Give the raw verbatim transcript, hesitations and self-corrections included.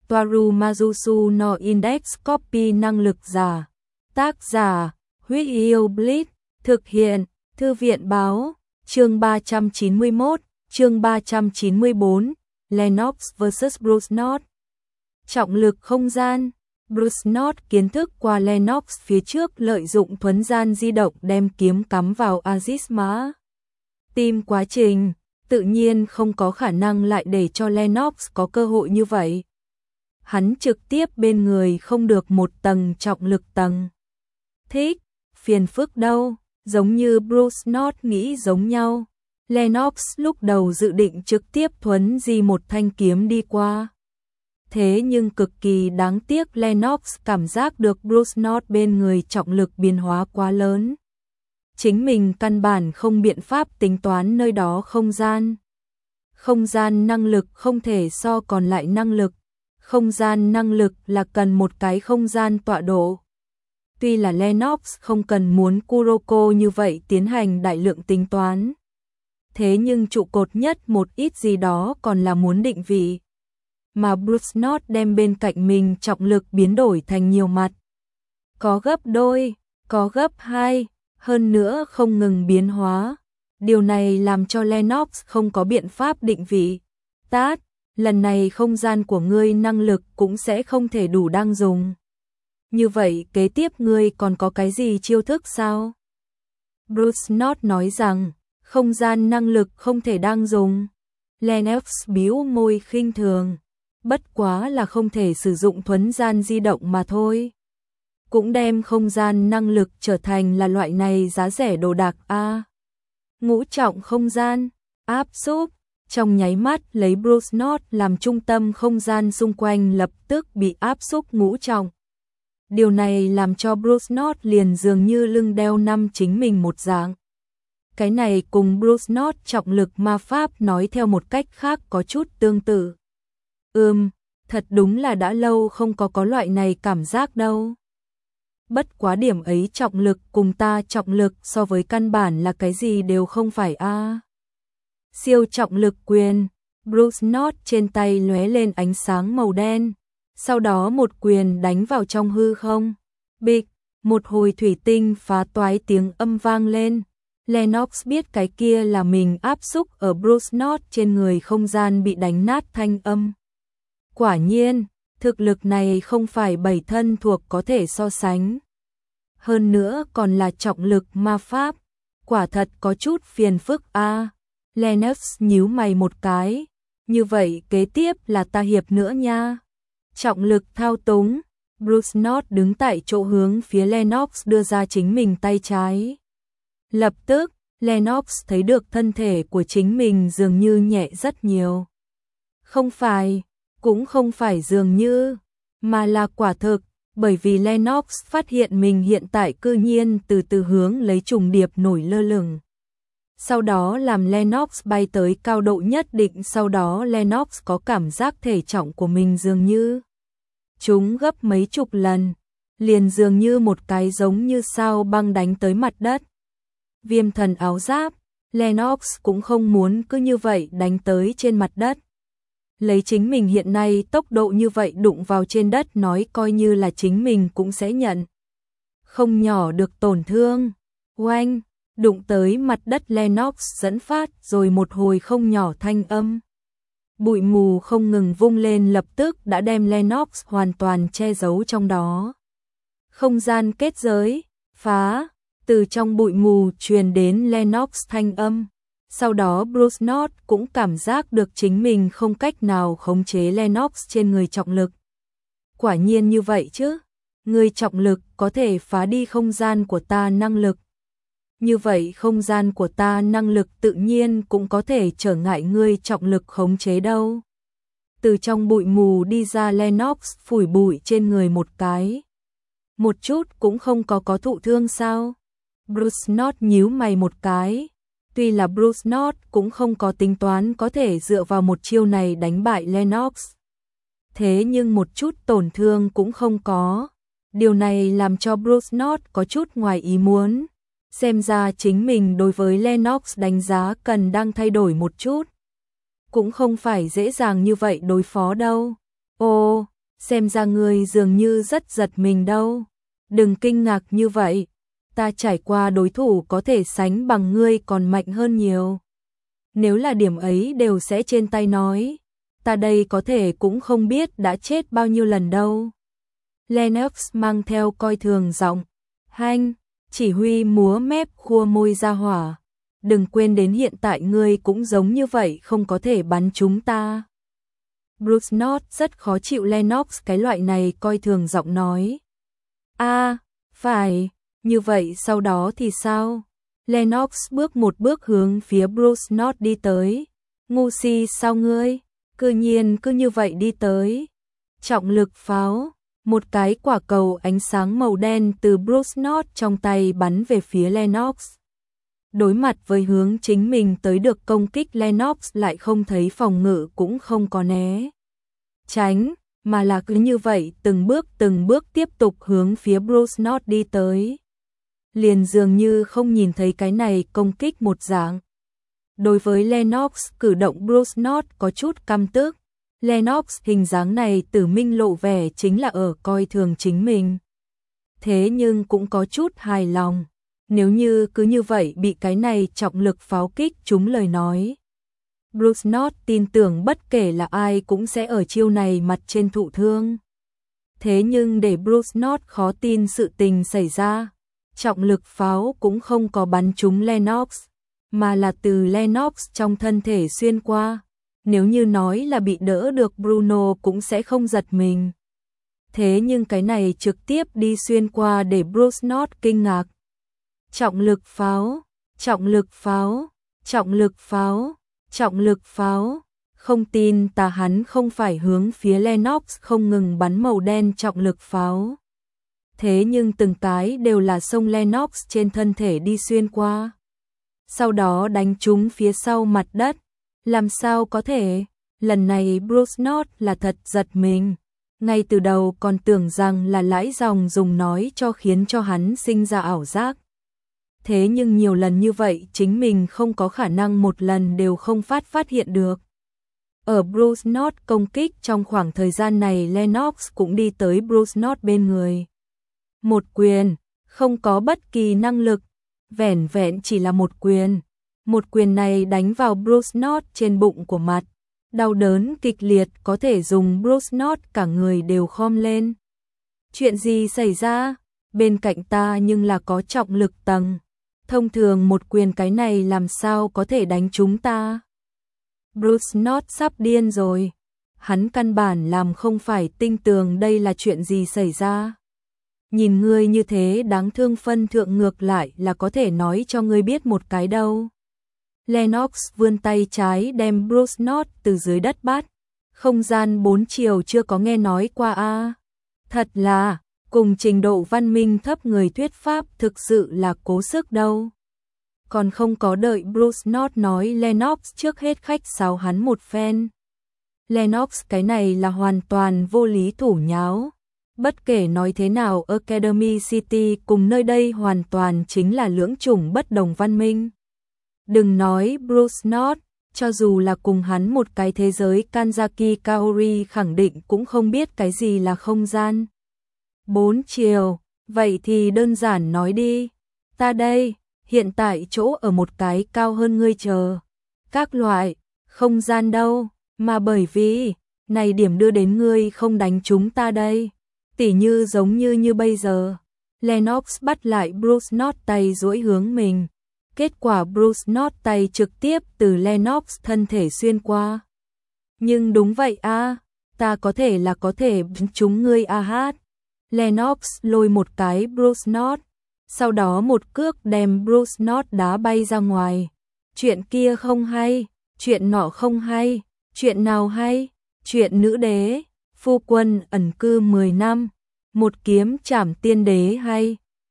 Toaru Majusu no Index Copy năng lực giả. Tác giả, Huyết Yêu Blitz, thực hiện, Thư viện báo, chương ba trăm chín mươi mốt, chương ba trăm chín mươi bốn, Lennox versus. Bruce North. Trọng lực không gian. Bruce North kiến thức qua Lennox phía trước lợi dụng thuấn gian di động đem kiếm cắm vào Azizma. Tìm quá trình, tự nhiên không có khả năng lại để cho Lennox có cơ hội như vậy. Hắn trực tiếp bên người không được một tầng trọng lực tầng. Thích, phiền phức đâu, giống như Bruce North nghĩ giống nhau. Lennox lúc đầu dự định trực tiếp thuấn di một thanh kiếm đi qua. Thế nhưng cực kỳ đáng tiếc Lennox cảm giác được Bruce North bên người trọng lực biến hóa quá lớn. Chính mình căn bản không biện pháp tính toán nơi đó không gian. Không gian năng lực không thể so còn lại năng lực. Không gian năng lực là cần một cái không gian tọa độ. Tuy là Lennox không cần muốn Kuroko như vậy tiến hành đại lượng tính toán. Thế nhưng trụ cột nhất một ít gì đó còn là muốn định vị. Mà Bruce North đem bên cạnh mình trọng lực biến đổi thành nhiều mặt. Có gấp đôi, có gấp hai, hơn nữa không ngừng biến hóa. Điều này làm cho Lennox không có biện pháp định vị. Tát, lần này không gian của ngươi năng lực cũng sẽ không thể đủ đang dùng. Như vậy kế tiếp ngươi còn có cái gì chiêu thức sao? Bruce North nói rằng, không gian năng lực không thể đang dùng. Lennox bĩu môi khinh thường. Bất quá là không thể sử dụng thuấn gian di động mà thôi. Cũng đem không gian năng lực trở thành là loại này giá rẻ đồ đạc a. Ngũ trọng không gian, áp xúc, trong nháy mắt lấy Bruce North làm trung tâm không gian xung quanh lập tức bị áp xúc ngũ trọng. Điều này làm cho Bruce North liền dường như lưng đeo năm chính mình một dạng. Cái này cùng Bruce North trọng lực ma pháp nói theo một cách khác có chút tương tự. Ừm, thật đúng là đã lâu không có có loại này cảm giác đâu. Bất quá điểm ấy trọng lực cùng ta trọng lực so với căn bản là cái gì đều không phải a. À. Siêu trọng lực quyền, Bruce North trên tay lóe lên ánh sáng màu đen, sau đó một quyền đánh vào trong hư không. Bịch, một hồi thủy tinh phá toái tiếng âm vang lên. Lennox biết cái kia là mình áp xúc ở Bruce North trên người không gian bị đánh nát thanh âm. Quả nhiên, thực lực này không phải bảy thân thuộc có thể so sánh. Hơn nữa còn là trọng lực ma pháp, quả thật có chút phiền phức a. À. Lennox nhíu mày một cái, như vậy kế tiếp là ta hiệp nữa nha. Trọng lực thao túng, Bruce North đứng tại chỗ hướng phía Lennox đưa ra chính mình tay trái. Lập tức, Lennox thấy được thân thể của chính mình dường như nhẹ rất nhiều. Không phải, cũng không phải dường như, mà là quả thực, bởi vì Lennox phát hiện mình hiện tại cư nhiên từ từ hướng lấy trùng điệp nổi lơ lửng. Sau đó làm Lennox bay tới cao độ nhất định, sau đó Lennox có cảm giác thể trọng của mình dường như chúng gấp mấy chục lần, liền dường như một cái giống như sao băng đánh tới mặt đất. Viêm thần áo giáp, Lennox cũng không muốn cứ như vậy đánh tới trên mặt đất. Lấy chính mình hiện nay tốc độ như vậy đụng vào trên đất nói coi như là chính mình cũng sẽ nhận không nhỏ được tổn thương. Oanh, đụng tới mặt đất Lennox dẫn phát rồi một hồi không nhỏ thanh âm. Bụi mù không ngừng vung lên lập tức đã đem Lennox hoàn toàn che giấu trong đó. Không gian kết giới, phá, từ trong bụi mù truyền đến Lennox thanh âm. Sau đó Bruce North cũng cảm giác được chính mình không cách nào khống chế Lennox trên người trọng lực. Quả nhiên như vậy chứ, người trọng lực có thể phá đi không gian của ta năng lực. Như vậy không gian của ta năng lực tự nhiên cũng có thể trở ngại ngươi trọng lực khống chế đâu. Từ trong bụi mù đi ra Lennox phủi bụi trên người một cái. Một chút cũng không có có thụ thương sao? Bruce North nhíu mày một cái. Tuy là Bruce North cũng không có tính toán có thể dựa vào một chiêu này đánh bại Lennox. Thế nhưng một chút tổn thương cũng không có. Điều này làm cho Bruce North có chút ngoài ý muốn. Xem ra chính mình đối với Lennox đánh giá cần đang thay đổi một chút. Cũng không phải dễ dàng như vậy đối phó đâu. Ồ, xem ra ngươi dường như rất giật mình đâu. Đừng kinh ngạc như vậy, ta trải qua đối thủ có thể sánh bằng ngươi còn mạnh hơn nhiều. Nếu là điểm ấy đều sẽ trên tay nói, ta đây có thể cũng không biết đã chết bao nhiêu lần đâu. Lennox mang theo coi thường giọng, hanh, chỉ huy múa mép khua môi ra hỏa. Đừng quên đến hiện tại ngươi cũng giống như vậy không có thể bắn chúng ta. Bruce North rất khó chịu Lennox cái loại này coi thường giọng nói. A, phải, như vậy sau đó thì sao? Lennox bước một bước hướng phía Bruce North đi tới. Ngu si sao ngươi? Cư nhiên cứ như vậy đi tới. Trọng lực pháo, một cái quả cầu ánh sáng màu đen từ Bruce North trong tay bắn về phía Lennox. Đối mặt với hướng chính mình tới được công kích, Lennox lại không thấy phòng ngự cũng không có né tránh, mà là cứ như vậy từng bước từng bước tiếp tục hướng phía Bruce North đi tới. Liền dường như không nhìn thấy cái này công kích một dạng. Đối với Lennox cử động, Bruce North có chút căm tức. Lennox hình dáng này tử minh lộ vẻ chính là ở coi thường chính mình. Thế nhưng cũng có chút hài lòng. Nếu như cứ như vậy bị cái này trọng lực pháo kích trúng lời nói, Bruce North tin tưởng bất kể là ai cũng sẽ ở chiêu này mặt trên thụ thương. Thế nhưng để Bruce North khó tin sự tình xảy ra, trọng lực pháo cũng không có bắn trúng Lennox, mà là từ Lennox trong thân thể xuyên qua. Nếu như nói là bị đỡ được, Bruno cũng sẽ không giật mình. Thế nhưng cái này trực tiếp đi xuyên qua để Bruce North kinh ngạc. Trọng lực pháo, trọng lực pháo, trọng lực pháo, trọng lực pháo. Không tin ta, hắn không phải hướng phía Lennox không ngừng bắn màu đen trọng lực pháo. Thế nhưng từng cái đều là xông Lennox trên thân thể đi xuyên qua. Sau đó đánh trúng phía sau mặt đất. Làm sao có thể? Lần này Bruce North là thật giật mình. Ngay từ đầu còn tưởng rằng là lãi dòng dùng nói cho khiến cho hắn sinh ra ảo giác. Thế nhưng nhiều lần như vậy chính mình không có khả năng một lần đều không phát phát hiện được. Ở Bruce North công kích trong khoảng thời gian này, Lennox cũng đi tới Bruce North bên người. Một quyền, không có bất kỳ năng lực, vẻn vẹn chỉ là một quyền. Một quyền này đánh vào Bruce North trên bụng của mặt. Đau đớn kịch liệt có thể dùng Bruce North cả người đều khom lên. Chuyện gì xảy ra? Bên cạnh ta nhưng là có trọng lực tầng. Thông thường một quyền cái này làm sao có thể đánh chúng ta? Bruce North sắp điên rồi. Hắn căn bản làm không phải tin tưởng đây là chuyện gì xảy ra. Nhìn ngươi như thế đáng thương, phân thượng ngược lại là có thể nói cho ngươi biết một cái đâu. Lennox vươn tay trái đem Bruce North từ dưới đất bắt. Không gian bốn chiều chưa có nghe nói qua a. À. Thật là, cùng trình độ văn minh thấp người thuyết pháp thực sự là cố sức đâu. Còn không có đợi Bruce North nói, Lennox trước hết khách sáo hắn một phen. Lennox cái này là hoàn toàn vô lý thủ nháo. Bất kể nói thế nào, Academy City cùng nơi đây hoàn toàn chính là lưỡng chủng bất đồng văn minh. Đừng nói Bruce North, cho dù là cùng hắn một cái thế giới, Kanzaki Kaori khẳng định cũng không biết cái gì là không gian bốn chiều. Vậy thì đơn giản nói đi. Ta đây, hiện tại chỗ ở một cái cao hơn ngươi chờ. Các loại, không gian đâu, mà bởi vì, này điểm đưa đến ngươi không đánh chúng ta đây. Tỉ như giống như như bây giờ. Lennox bắt lại Bruce North tay duỗi hướng mình. Kết quả Bruce North tay trực tiếp từ Lennox thân thể xuyên qua. Nhưng đúng vậy a, à, ta có thể là có thể chúng ngươi a hát. Lennox lôi một cái Bruce North, sau đó một cước đem Bruce North đá bay ra ngoài. Chuyện kia không hay, chuyện nọ không hay, chuyện nào hay? Chuyện nữ đế, phu quân ẩn cư mười năm, một kiếm trảm tiên đế hay?